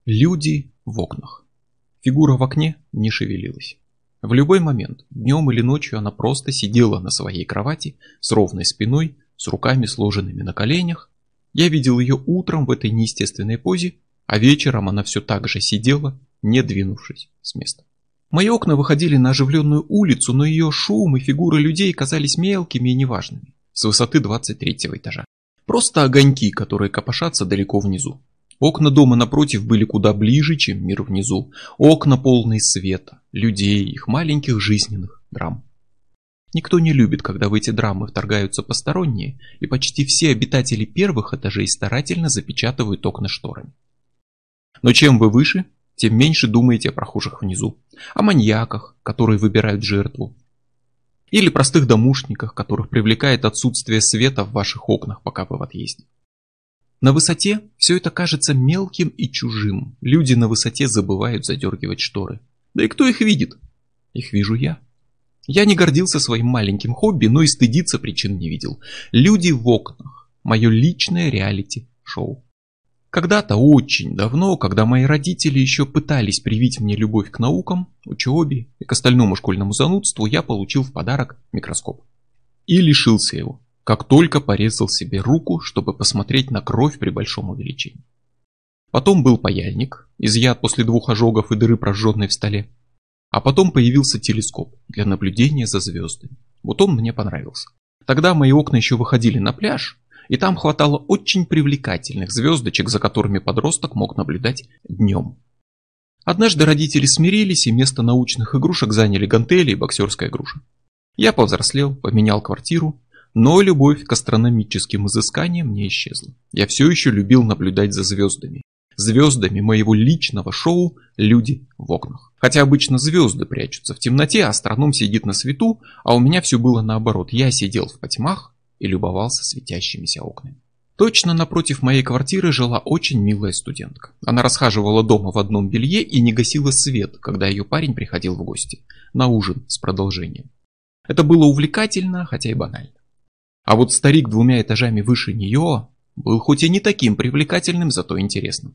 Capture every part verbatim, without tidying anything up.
Люди в окнах. Фигура в окне не шевелилась. В любой момент, днем или ночью, она просто сидела на своей кровати с ровной спиной, с руками сложенными на коленях. Я видел ее утром в этой неестественной позе, а вечером она все так же сидела, не двинувшись с места. Мои окна выходили на оживленную улицу, но ее шум и фигуры людей казались мелкими и неважными, с высоты двадцать третьего этажа. Просто огоньки, которые копошатся далеко внизу. Окна дома напротив были куда ближе, чем мир внизу. Окна полные света, людей, их маленьких жизненных драм. Никто не любит, когда в эти драмы вторгаются посторонние, и почти все обитатели первых этажей старательно запечатывают окна шторами. Но чем вы выше, тем меньше думаете о прохожих внизу, о маньяках, которые выбирают жертву, или простых домушниках, которых привлекает отсутствие света в ваших окнах, пока вы в отъезде. На высоте все это кажется мелким и чужим. Люди на высоте забывают задергивать шторы. Да и кто их видит? Их вижу я. Я не гордился своим маленьким хобби, но и стыдиться причин не видел. Люди в окнах. Мое личное реалити-шоу. Когда-то очень давно, когда мои родители еще пытались привить мне любовь к наукам, учебе и к остальному школьному занудству, я получил в подарок микроскоп. И лишился его, как только порезал себе руку, чтобы посмотреть на кровь при большом увеличении. Потом был паяльник, изъят после двух ожогов и дыры, прожженной в столе. А потом появился телескоп для наблюдения за звездами. Вот он мне понравился. Тогда мои окна еще выходили на пляж, и там хватало очень привлекательных звездочек, за которыми подросток мог наблюдать днем. Однажды родители смирились, и вместо научных игрушек заняли гантели и боксерская груша. Я повзрослел, поменял квартиру, но любовь к астрономическим изысканиям не исчезла. Я все еще любил наблюдать за звездами. Звездами моего личного шоу «Люди в окнах». Хотя обычно звезды прячутся в темноте, а астроном сидит на свету, а у меня все было наоборот. Я сидел в потьмах и любовался светящимися окнами. Точно напротив моей квартиры жила очень милая студентка. Она расхаживала дома в одном белье и не гасила свет, когда ее парень приходил в гости. На ужин с продолжением. Это было увлекательно, хотя и банально. А вот старик двумя этажами выше нее был хоть и не таким привлекательным, зато интересным.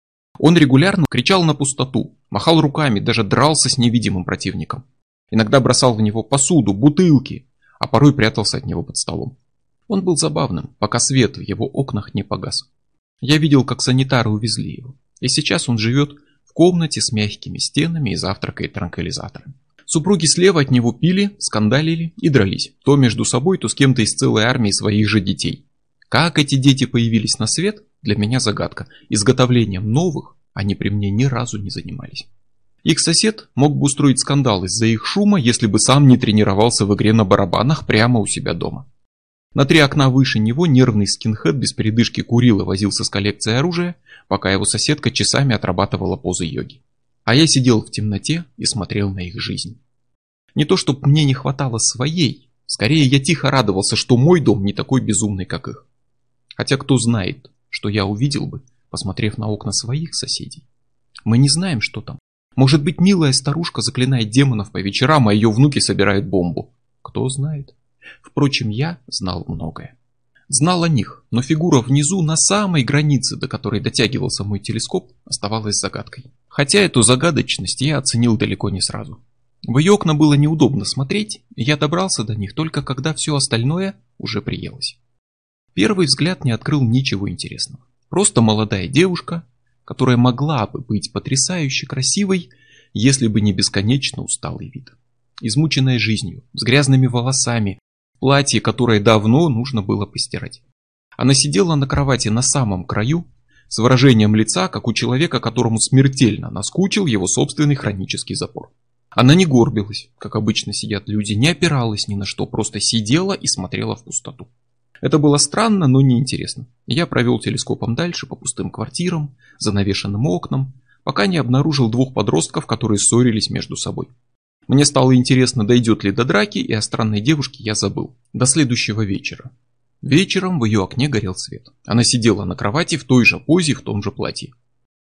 Он регулярно кричал на пустоту, махал руками, даже дрался с невидимым противником. Иногда бросал в него посуду, бутылки, а порой прятался от него под столом. Он был забавным, пока свет в его окнах не погас. Я видел, как санитары увезли его, и сейчас он живет в комнате с мягкими стенами и завтракает транквилизатором. Супруги слева от него пили, скандалили и дрались, то между собой, то с кем-то из целой армии своих же детей. Как эти дети появились на свет, для меня загадка. Изготовлением новых они при мне ни разу не занимались. Их сосед мог бы устроить скандал из-за их шума, если бы сам не тренировался в игре на барабанах прямо у себя дома. На три окна выше него нервный скинхед без передышки курил и возился с коллекцией оружия, пока его соседка часами отрабатывала позы йоги. А я сидел в темноте и смотрел на их жизнь. Не то чтобы мне не хватало своей, скорее я тихо радовался, что мой дом не такой безумный, как их. Хотя кто знает, что я увидел бы, посмотрев на окна своих соседей. Мы не знаем, что там. Может быть, милая старушка заклинает демонов по вечерам, а ее внуки собирают бомбу. Кто знает. Впрочем, я знал многое. Знал о них, но фигура внизу, на самой границе, до которой дотягивался мой телескоп, оставалась загадкой. Хотя эту загадочность я оценил далеко не сразу. В ее окна было неудобно смотреть, и я добрался до них только когда все остальное уже приелось. Первый взгляд не открыл ничего интересного. Просто молодая девушка, которая могла бы быть потрясающе красивой, если бы не бесконечно усталый вид. Измученная жизнью, с грязными волосами, платье, которое давно нужно было постирать. Она сидела на кровати на самом краю, с выражением лица, как у человека, которому смертельно наскучил его собственный хронический запор. Она не горбилась, как обычно сидят люди, не опиралась ни на что, просто сидела и смотрела в пустоту. Это было странно, но неинтересно. Я провел телескопом дальше, по пустым квартирам, занавешенным окнам, пока не обнаружил двух подростков, которые ссорились между собой. Мне стало интересно, дойдет ли до драки, и о странной девушке я забыл. До следующего вечера. Вечером в ее окне горел свет. Она сидела на кровати в той же позе, в том же платье.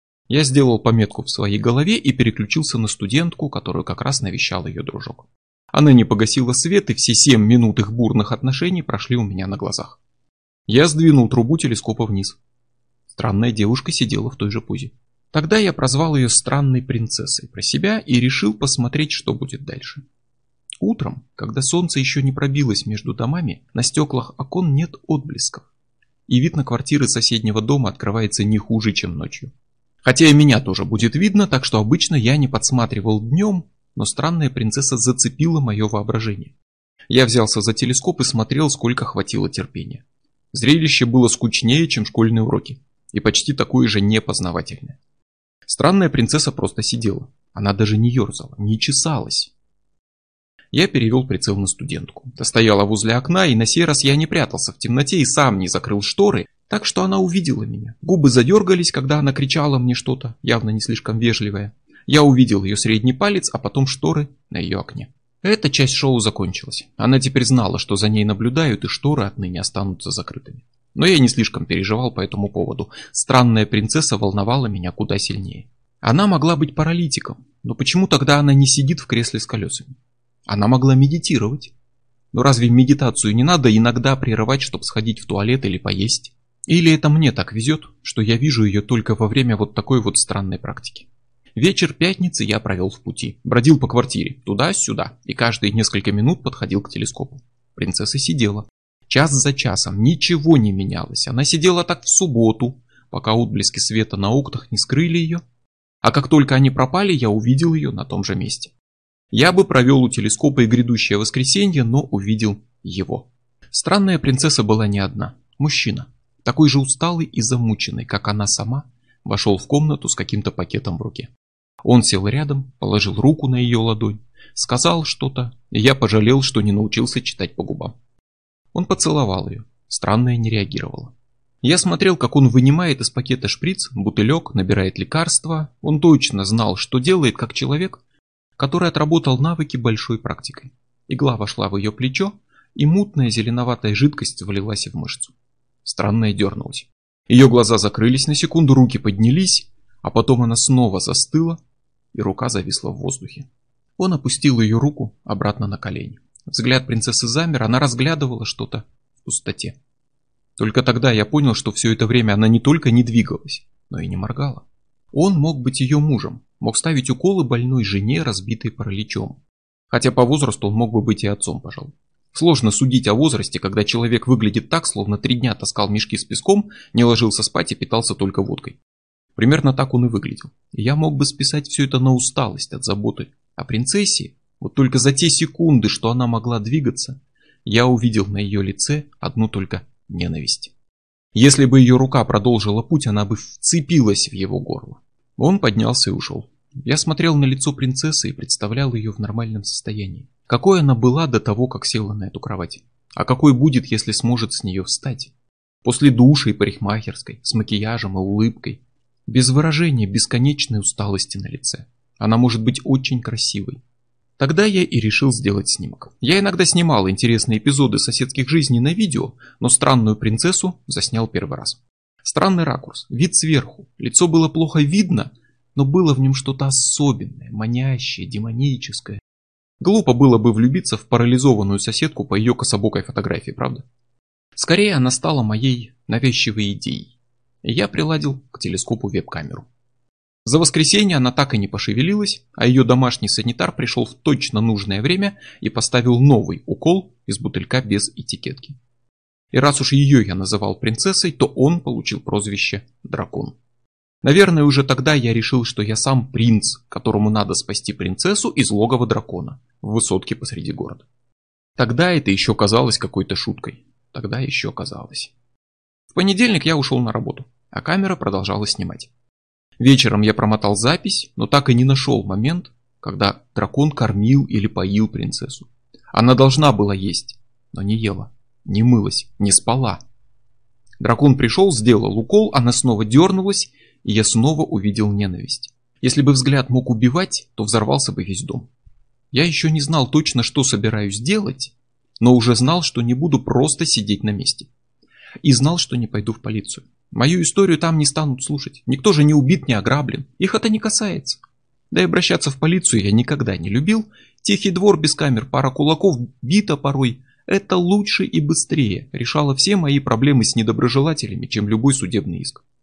Я сделал пометку в своей голове и переключился на студентку, которую как раз навещал ее дружок. Она не погасила свет, и все семь минут их бурных отношений прошли у меня на глазах. Я сдвинул трубу телескопа вниз. Странная девушка сидела в той же позе. Тогда я прозвал ее странной принцессой про себя и решил посмотреть, что будет дальше. Утром, когда солнце еще не пробилось между домами, на стеклах окон нет отблесков, и вид на квартиры соседнего дома открывается не хуже, чем ночью. Хотя и меня тоже будет видно, так что обычно я не подсматривал днем, но странная принцесса зацепила мое воображение. Я взялся за телескоп и смотрел, сколько хватило терпения. Зрелище было скучнее, чем школьные уроки, и почти такое же непознавательное. Странная принцесса просто сидела. Она даже не ерзала, не чесалась. Я перевел прицел на студентку. Та стояла возле окна, и на сей раз я не прятался в темноте и сам не закрыл шторы, так что она увидела меня. Губы задергались, когда она кричала мне что-то, явно не слишком вежливое. Я увидел ее средний палец, а потом шторы на ее окне. Эта часть шоу закончилась. Она теперь знала, что за ней наблюдают, и шторы отныне останутся закрытыми. Но я не слишком переживал по этому поводу. Странная принцесса волновала меня куда сильнее. Она могла быть паралитиком, но почему тогда она не сидит в кресле с колесами? Она могла медитировать. Но разве медитацию не надо иногда прерывать, чтобы сходить в туалет или поесть? Или это мне так везет, что я вижу ее только во время вот такой вот странной практики? Вечер пятницы я провел в пути. Бродил по квартире, туда-сюда, и каждые несколько минут подходил к телескопу. Принцесса сидела. Час за часом, ничего не менялось. Она сидела так в субботу, пока отблески света на окнах не скрыли ее. А как только они пропали, я увидел ее на том же месте. Я бы провел у телескопа и грядущее воскресенье, но увидел его. Странная принцесса была не одна. Мужчина, такой же усталый и замученный, как она сама, вошел в комнату с каким-то пакетом в руке. Он сел рядом, положил руку на ее ладонь, сказал что-то, и я пожалел, что не научился читать по губам. Он поцеловал ее. Странная не реагировала. Я смотрел, как он вынимает из пакета шприц, бутылек, набирает лекарства. Он точно знал, что делает, как человек, который отработал навыки большой практикой. Игла вошла в ее плечо, и мутная зеленоватая жидкость влилась в мышцу. Странная дернулась. Ее глаза закрылись на секунду, руки поднялись, а потом она снова застыла, и рука зависла в воздухе. Он опустил ее руку обратно на колени. Взгляд принцессы замер, она разглядывала что-то в пустоте. Только тогда я понял, что все это время она не только не двигалась, но и не моргала. Он мог быть ее мужем, мог ставить уколы больной жене, разбитой параличом. Хотя по возрасту он мог бы быть и отцом, пожалуй. Сложно судить о возрасте, когда человек выглядит так, словно три дня таскал мешки с песком, не ложился спать и питался только водкой. Примерно так он и выглядел. И я мог бы списать все это на усталость от заботы о принцессе. Вот только за те секунды, что она могла двигаться, я увидел на ее лице одну только ненависть. Если бы ее рука продолжила путь, она бы вцепилась в его горло. Он поднялся и ушел. Я смотрел на лицо принцессы и представлял ее в нормальном состоянии. Какой она была до того, как села на эту кровать. А какой будет, если сможет с нее встать. После душа и парикмахерской, с макияжем и улыбкой. Без выражения бесконечной усталости на лице. Она может быть очень красивой. Тогда я и решил сделать снимок. Я иногда снимал интересные эпизоды соседских жизней на видео, но странную принцессу заснял первый раз. Странный ракурс, вид сверху. Лицо было плохо видно, но было в нем что-то особенное, манящее, демоническое. Глупо было бы влюбиться в парализованную соседку по ее кособокой фотографии, правда? Скорее, она стала моей навязчивой идеей. И я приладил к телескопу веб-камеру. За воскресенье она так и не пошевелилась, а ее домашний санитар пришел в точно нужное время и поставил новый укол из бутылька без этикетки. И раз уж ее я называл принцессой, то он получил прозвище «Дракон». Наверное, уже тогда я решил, что я сам принц, которому надо спасти принцессу из логова дракона в высотке посреди города. Тогда это еще казалось какой-то шуткой. Тогда еще казалось. В понедельник я ушел на работу, а камера продолжала снимать. Вечером я промотал запись, но так и не нашел момент, когда дракон кормил или поил принцессу. Она должна была есть, но не ела, не мылась, не спала. Дракон пришел, сделал укол, она снова дернулась, и я снова увидел ненависть. Если бы взгляд мог убивать, то взорвался бы весь дом. Я еще не знал точно, что собираюсь делать, но уже знал, что не буду просто сидеть на месте. И знал, что не пойду в полицию. Мою историю там не станут слушать. Никто же не убит, не ограблен. Их это не касается. Да и обращаться в полицию я никогда не любил. Тихий двор без камер, пара кулаков, бита порой. Это лучше и быстрее решало все мои проблемы с недоброжелателями, чем любой судебный иск.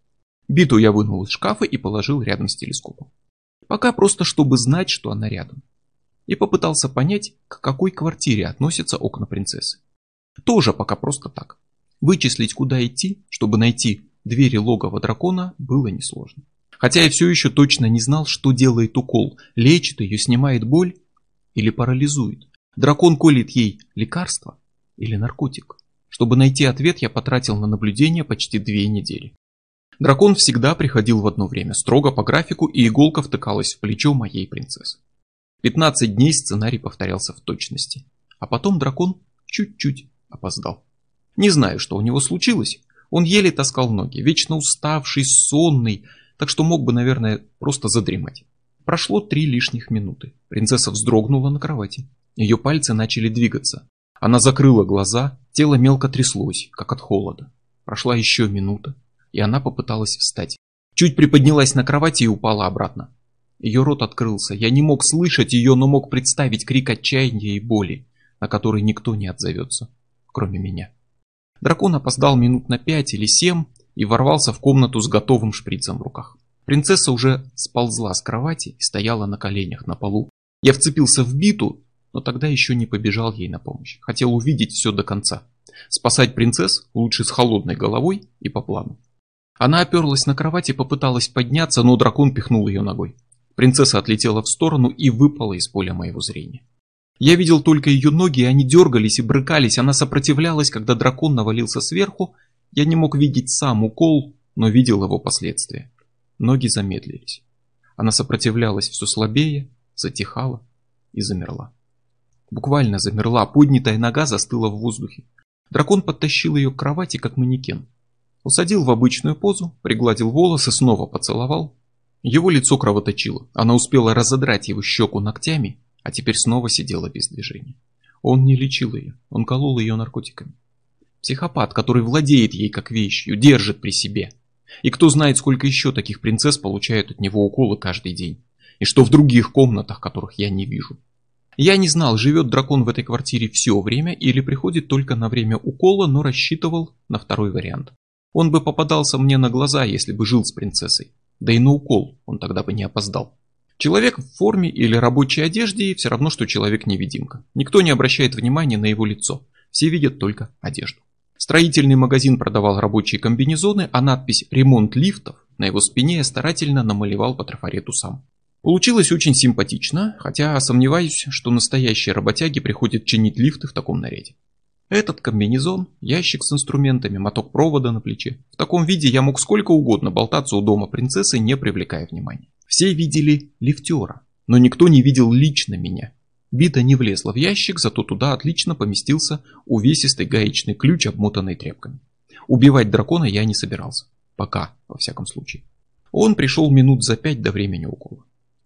Биту я вынул из шкафа и положил рядом с телескопом. Пока просто чтобы знать, что она рядом. И попытался понять, к какой квартире относятся окна принцессы. Тоже пока просто так. Вычислить, куда идти, чтобы найти двери логова дракона, было несложно. Хотя я все еще точно не знал, что делает укол. Лечит ее, снимает боль или парализует. Дракон колет ей лекарство или наркотик. Чтобы найти ответ, я потратил на наблюдение почти две недели. Дракон всегда приходил в одно время, строго по графику, и иголка втыкалась в плечо моей принцессы. пятнадцать дней сценарий повторялся в точности. А потом дракон чуть-чуть опоздал. Не знаю, что у него случилось. Он еле таскал ноги, вечно уставший, сонный, так что мог бы, наверное, просто задремать. Прошло три лишних минуты. Принцесса вздрогнула на кровати. Ее пальцы начали двигаться. Она закрыла глаза, тело мелко тряслось, как от холода. Прошла еще минута, и она попыталась встать. Чуть приподнялась на кровати и упала обратно. Ее рот открылся. Я не мог слышать ее, но мог представить крик отчаяния и боли, на который никто не отзовется, кроме меня. Дракон опоздал минут на пять или семь и ворвался в комнату с готовым шприцем в руках. Принцесса уже сползла с кровати и стояла на коленях на полу. Я вцепился в Биту, но тогда еще не побежал ей на помощь. Хотел увидеть все до конца. Спасать принцесс лучше с холодной головой и по плану. Она оперлась на кровать и попыталась подняться, но дракон пихнул ее ногой. Принцесса отлетела в сторону и выпала из поля моего зрения. Я видел только ее ноги, и они дергались и брыкались. Она сопротивлялась, когда дракон навалился сверху. Я не мог видеть сам укол, но видел его последствия. Ноги замедлились. Она сопротивлялась все слабее, затихала и замерла. Буквально замерла, поднятая нога застыла в воздухе. Дракон подтащил ее к кровати, как манекен. Усадил в обычную позу, пригладил волосы, снова поцеловал. Его лицо кровоточило. Она успела разодрать его щеку ногтями, а теперь снова сидела без движения. Он не лечил ее, он колол ее наркотиками. Психопат, который владеет ей как вещью, держит при себе. И кто знает, сколько еще таких принцесс получают от него уколы каждый день. И что в других комнатах, которых я не вижу. Я не знал, живет дракон в этой квартире все время или приходит только на время укола, но рассчитывал на второй вариант. Он бы попадался мне на глаза, если бы жил с принцессой. Да и на укол он тогда бы не опоздал. Человек в форме или рабочей одежде все равно, что человек-невидимка. Никто не обращает внимания на его лицо. Все видят только одежду. Строительный магазин продавал рабочие комбинезоны, а надпись «Ремонт лифтов» на его спине я старательно намалевал по трафарету сам. Получилось очень симпатично, хотя сомневаюсь, что настоящие работяги приходят чинить лифты в таком наряде. Этот комбинезон, ящик с инструментами, моток провода на плече. В таком виде я мог сколько угодно болтаться у дома принцессы, не привлекая внимания. Все видели лифтера, но никто не видел лично меня. Бита не влезла в ящик, зато туда отлично поместился увесистый гаечный ключ, обмотанный тряпками. Убивать дракона я не собирался. Пока, во всяком случае. Он пришел минут за пять до времени укола.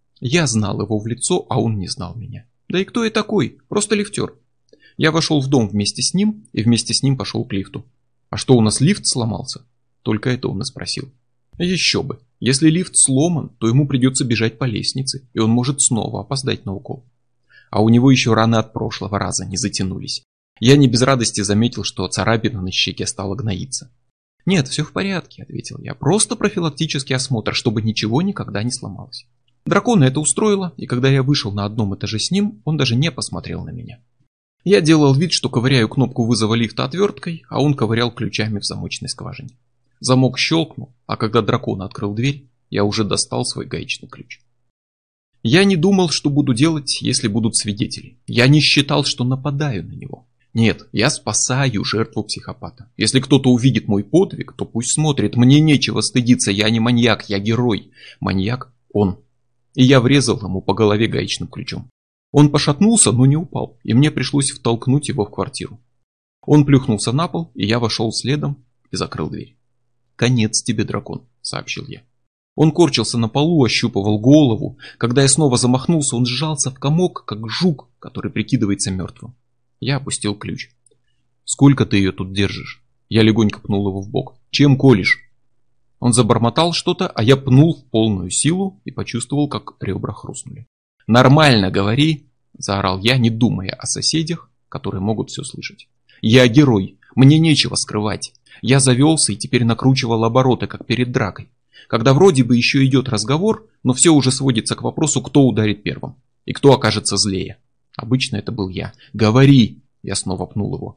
Я знал его в лицо, а он не знал меня. Да и кто я такой? Просто лифтер. Я вошел в дом вместе с ним и вместе с ним пошел к лифту. А что, у нас лифт сломался? Только это он и спросил. Еще бы. Если лифт сломан, то ему придется бежать по лестнице, и он может снова опоздать на укол. А у него еще раны от прошлого раза не затянулись. Я не без радости заметил, что царапина на щеке стала гноиться. «Нет, все в порядке», — ответил я. «Просто профилактический осмотр, чтобы ничего никогда не сломалось». Дракона это устроило, и когда я вышел на одном этаже с ним, он даже не посмотрел на меня. Я делал вид, что ковыряю кнопку вызова лифта отверткой, а он ковырял ключами в замочной скважине. Замок щелкнул, а когда дракон открыл дверь, я уже достал свой гаечный ключ. Я не думал, что буду делать, если будут свидетели. Я не считал, что нападаю на него. Нет, я спасаю жертву психопата. Если кто-то увидит мой подвиг, то пусть смотрит. Мне нечего стыдиться, я не маньяк, я герой. Маньяк он. И я врезал ему по голове гаечным ключом. Он пошатнулся, но не упал, и мне пришлось втолкнуть его в квартиру. Он плюхнулся на пол, и я вошел следом и закрыл дверь. «Конец тебе, дракон», — сообщил я. Он корчился на полу, ощупывал голову. Когда я снова замахнулся, он сжался в комок, как жук, который прикидывается мертвым. Я опустил ключ. «Сколько ты ее тут держишь?» Я легонько пнул его в бок. «Чем колешь?» Он забормотал что-то, а я пнул в полную силу и почувствовал, как ребра хрустнули. «Нормально говори», — заорал я, не думая о соседях, которые могут все слышать. «Я герой, мне нечего скрывать. Я завелся и теперь накручивал обороты, как перед дракой. Когда вроде бы еще идет разговор, но все уже сводится к вопросу, кто ударит первым и кто окажется злее. Обычно это был я. «Говори!» Я снова пнул его.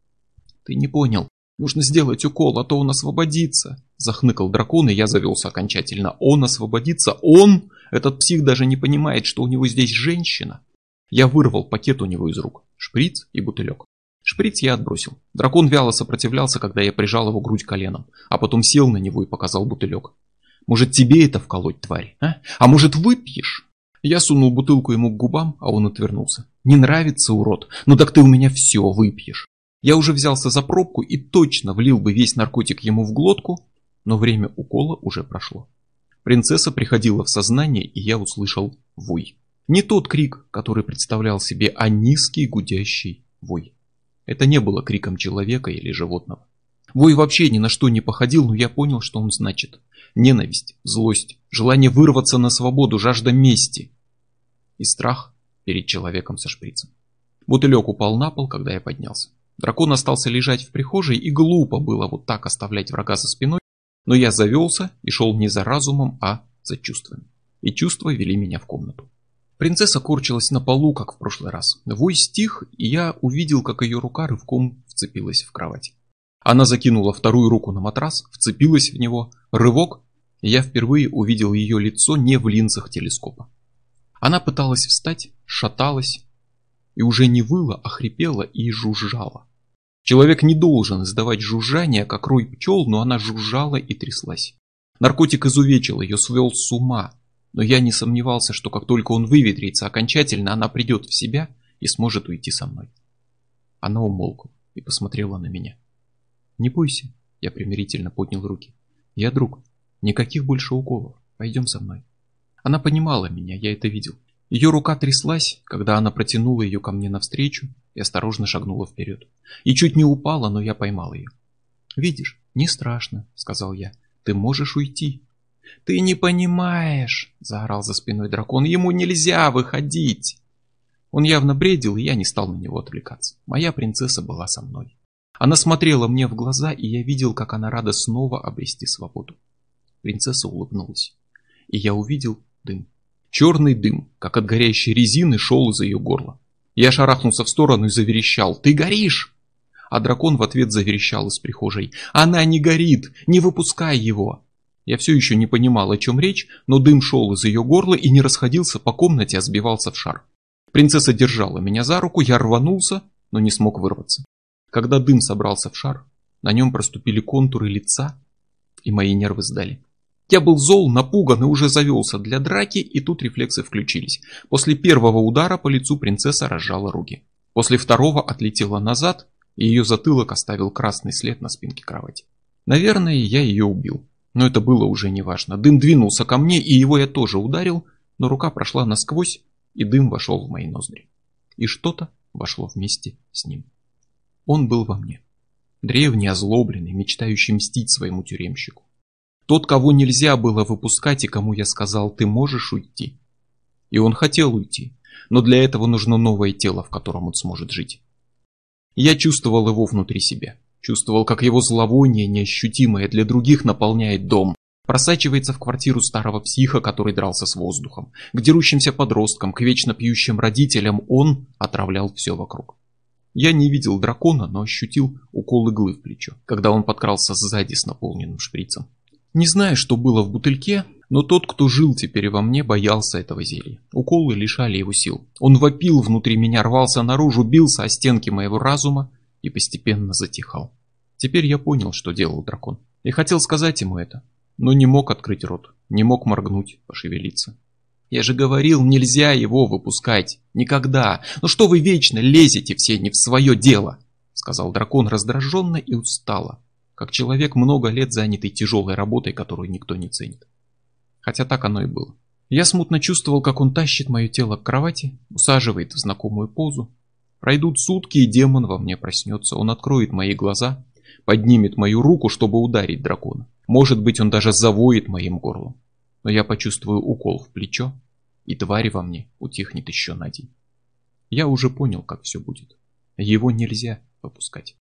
«Ты не понял. Нужно сделать укол, а то он освободится!» Захныкал дракон, и я завелся окончательно. «Он освободится? Он? Этот псих даже не понимает, что у него здесь женщина!» Я вырвал пакет у него из рук. Шприц и бутылек. Шприц я отбросил. Дракон вяло сопротивлялся, когда я прижал его грудь коленом, а потом сел на него и показал бутылек. «Может, тебе это вколоть, тварь, а? А может, выпьешь?» Я сунул бутылку ему к губам, а он отвернулся. «Не нравится, урод? Ну так ты у меня все выпьешь». Я уже взялся за пробку и точно влил бы весь наркотик ему в глотку, но время укола уже прошло. Принцесса приходила в сознание, и я услышал вой. Не тот крик, который представлял себе, а низкий гудящий вой. Это не было криком человека или животного. Вой вообще ни на что не походил, но я понял, что он значит. Ненависть, злость, желание вырваться на свободу, жажда мести и страх перед человеком со шприцем. Бутылек упал на пол, когда я поднялся. Дракон остался лежать в прихожей, и глупо было вот так оставлять врага за спиной, но я завелся и шел не за разумом, а за чувствами. И чувства вели меня в комнату. Принцесса корчилась на полу, как в прошлый раз. Вой стих, и я увидел, как ее рука рывком вцепилась в кровать. Она закинула вторую руку на матрас, вцепилась в него, рывок, и я впервые увидел ее лицо не в линзах телескопа. Она пыталась встать, шаталась, и уже не выла, а хрипела и жужжала. Человек не должен издавать жужжание, как рой пчел, но она жужжала и тряслась. Наркотик изувечил ее, свел с ума, но я не сомневался, что как только он выветрится окончательно, она придет в себя и сможет уйти со мной. Она умолкла и посмотрела на меня. «Не бойся», — я примирительно поднял руки. «Я друг, никаких больше уколов, пойдем со мной». Она понимала меня, я это видел. Ее рука тряслась, когда она протянула ее ко мне навстречу и осторожно шагнула вперед. И чуть не упала, но я поймал ее. «Видишь, не страшно», — сказал я, — «ты можешь уйти». «Ты не понимаешь», — заорал за спиной дракон, — «ему нельзя выходить». Он явно бредил, и я не стал на него отвлекаться. Моя принцесса была со мной. Она смотрела мне в глаза, и я видел, как она рада снова обрести свободу. Принцесса улыбнулась, и я увидел дым. Черный дым, как от горящей резины, шел из ее горла. Я шарахнулся в сторону и заверещал: «Ты горишь!» А дракон в ответ заверещал из прихожей: «Она не горит! Не выпускай его!» Я все еще не понимал, о чем речь, но дым шел из ее горла и не расходился по комнате, а сбивался в шар. Принцесса держала меня за руку, я рванулся, но не смог вырваться. Когда дым собрался в шар, на нем проступили контуры лица, и мои нервы сдали. Я был зол, напуган и уже завелся для драки, и тут рефлексы включились. После первого удара по лицу принцесса разжала руки. После второго отлетела назад, и ее затылок оставил красный след на спинке кровати. Наверное, я ее убил, но это было уже неважно. Дым двинулся ко мне, и его я тоже ударил, но рука прошла насквозь, и дым вошел в мои ноздри. И что-то вошло вместе с ним. Он был во мне. Древний, озлобленный, мечтающий мстить своему тюремщику. Тот, кого нельзя было выпускать и кому я сказал: «Ты можешь уйти». И он хотел уйти, но для этого нужно новое тело, в котором он сможет жить. Я чувствовал его внутри себя. Чувствовал, как его зловоние, неощутимое для других, наполняет дом. Просачивается в квартиру старого психа, который дрался с воздухом. К дерущимся подросткам, к вечно пьющим родителям он отравлял все вокруг. Я не видел дракона, но ощутил укол иглы в плечо, когда он подкрался сзади с наполненным шприцем. Не знаю, что было в бутыльке, но тот, кто жил теперь во мне, боялся этого зелья. Уколы лишали его сил. Он вопил внутри меня, рвался наружу, бился о стенки моего разума и постепенно затихал. Теперь я понял, что делал дракон. И хотел сказать ему это, но не мог открыть рот, не мог моргнуть, пошевелиться. Я же говорил, нельзя его выпускать. Никогда. Ну что вы вечно лезете все не в свое дело? Сказал дракон раздраженно и устало, как человек, много лет занятый тяжелой работой, которую никто не ценит. Хотя так оно и было. Я смутно чувствовал, как он тащит мое тело к кровати, усаживает в знакомую позу. Пройдут сутки, и демон во мне проснется. Он откроет мои глаза, поднимет мою руку, чтобы ударить дракона. Может быть, он даже завоет моим горлом. Но я почувствую укол в плечо, и тварь во мне утихнет еще на день. Я уже понял, как все будет. Его нельзя выпускать.